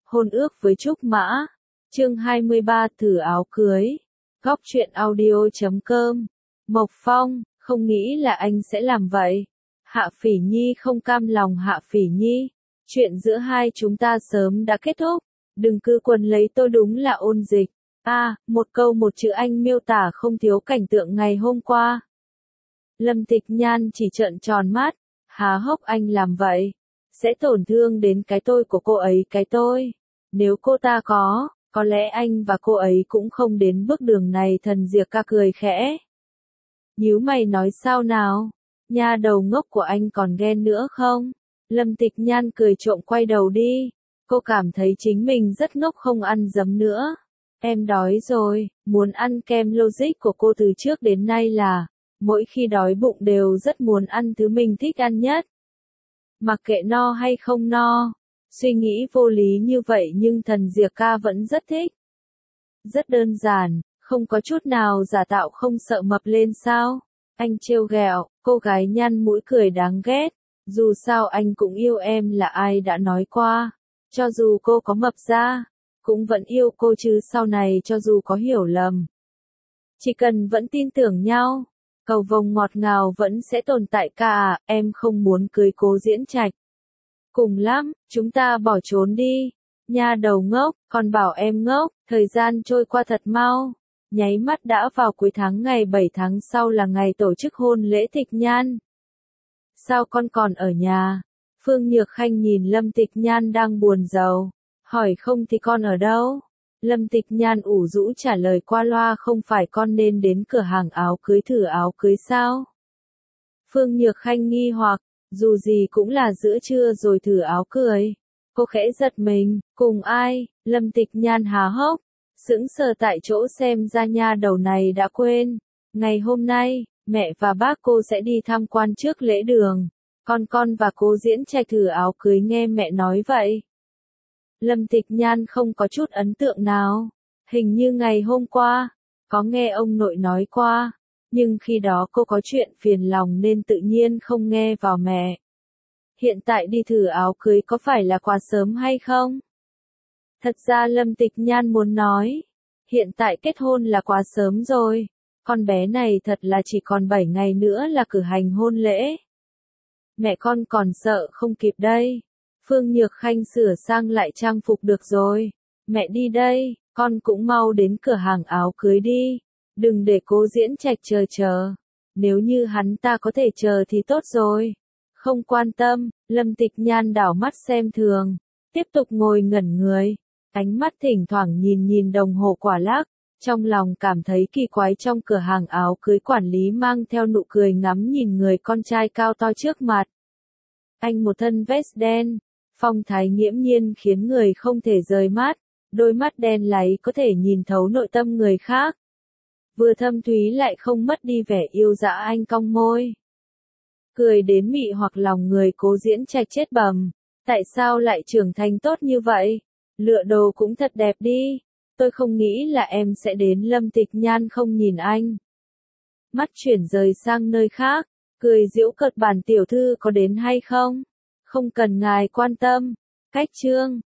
Hôn ước với Trúc Mã. Chương 23 thử áo cưới. Góc truyện audio.com. Mộc Phong, không nghĩ là anh sẽ làm vậy. Hạ Phỉ Nhi không cam lòng. Hạ Phỉ Nhi, chuyện giữa hai chúng ta sớm đã kết thúc. Đừng cứ quấn lấy tôi, đúng là ôn dịch. Một câu một chữ anh miêu tả không thiếu cảnh tượng ngày hôm qua. Lâm Tịch Nhan chỉ trợn tròn mắt, há hốc. Anh làm vậy sẽ tổn thương đến cái tôi của cô ấy. Cái tôi, nếu cô ta có lẽ anh và cô ấy cũng không đến bước đường này. Thần Diệc Ca cười khẽ, nhíu mày nói sao nào, nha đầu ngốc của anh còn ghen nữa không? Lâm Tịch Nhan cười trộm quay đầu đi, cô cảm thấy chính mình rất ngốc không ăn dấm nữa. Em đói rồi, muốn ăn kem. Logic của cô từ trước đến nay là, mỗi khi đói bụng đều rất muốn ăn thứ mình thích ăn nhất. Mặc kệ no hay không no, suy nghĩ vô lý như vậy nhưng Thần Diệc Ca vẫn rất thích. Rất đơn giản, không có chút nào giả tạo. Không sợ mập lên sao? Anh trêu ghẹo, cô gái nhăn mũi cười đáng ghét. Dù sao anh cũng yêu em, là ai đã nói qua. Cho dù cô có mập ra, cũng vẫn yêu cô chứ. Sau này cho dù có hiểu lầm, chỉ cần vẫn tin tưởng nhau, cầu vồng ngọt ngào vẫn sẽ tồn tại. Cả em không muốn cưới Cố Diễn Trạch. Cùng lắm, chúng ta bỏ trốn đi. Nha đầu ngốc, còn bảo em ngốc. Thời gian trôi qua thật mau, nháy mắt đã vào cuối tháng. Ngày 7 tháng sau là ngày tổ chức hôn lễ Tịch Nhan. Sao con còn ở nhà? Phương Nhược Khanh nhìn Lâm Tịch Nhan đang buồn rầu, hỏi không thì con ở đâu? Lâm Tịch Nhan ủ rũ trả lời qua loa, không phải con nên đến cửa hàng áo cưới thử áo cưới sao? Phương Nhược Khanh nghi hoặc, dù gì cũng là giữa trưa rồi thử áo cưới. Cô khẽ giật mình, cùng ai? Lâm Tịch Nhan há hốc, sững sờ tại chỗ, xem ra nha đầu này đã quên. Ngày hôm nay, mẹ và bác cô sẽ đi tham quan trước lễ đường. Con và Cố Diễn Trạch thử áo cưới, nghe mẹ nói vậy. Lâm Tịch Nhan không có chút ấn tượng nào. Hình như ngày hôm qua, có nghe ông nội nói qua. Nhưng khi đó cô có chuyện phiền lòng nên tự nhiên không nghe vào mẹ. Hiện tại đi thử áo cưới có phải là quá sớm hay không? Thật ra Lâm Tịch Nhan muốn nói, hiện tại kết hôn là quá sớm rồi. Con bé này thật là chỉ còn 7 ngày nữa là cử hành hôn lễ. Mẹ con còn sợ không kịp đây. Phương Nhược Khanh sửa sang lại trang phục. Được rồi, mẹ đi đây, con cũng mau đến cửa hàng áo cưới đi. Đừng để Cố Diễn Trạch chờ. Nếu như hắn ta có thể chờ thì tốt rồi. Không quan tâm. Lâm Tịch Nhan đảo mắt xem thường, tiếp tục ngồi ngẩn người. Ánh mắt thỉnh thoảng nhìn đồng hồ quả lắc. Trong lòng cảm thấy kỳ quái. Trong cửa hàng áo cưới, quản lý mang theo nụ cười ngắm nhìn người con trai cao to trước mặt. Anh một thân vest đen, phong thái nghiễm nhiên khiến người không thể rời mắt. Đôi mắt đen láy có thể nhìn thấu nội tâm người khác. Vừa thâm thúy lại không mất đi vẻ yêu dã. Anh cong môi, cười đến mị hoặc lòng người. Cố Diễn Trạch chết bầm, tại sao lại trưởng thành tốt như vậy? Lựa đồ cũng thật đẹp đi. Tôi không nghĩ là em sẽ đến. Lâm Tịch Nhan không nhìn anh, mắt chuyển rời sang nơi khác, cười giễu cợt. Bản tiểu thư có đến hay không? Không cần ngài quan tâm. Cách chương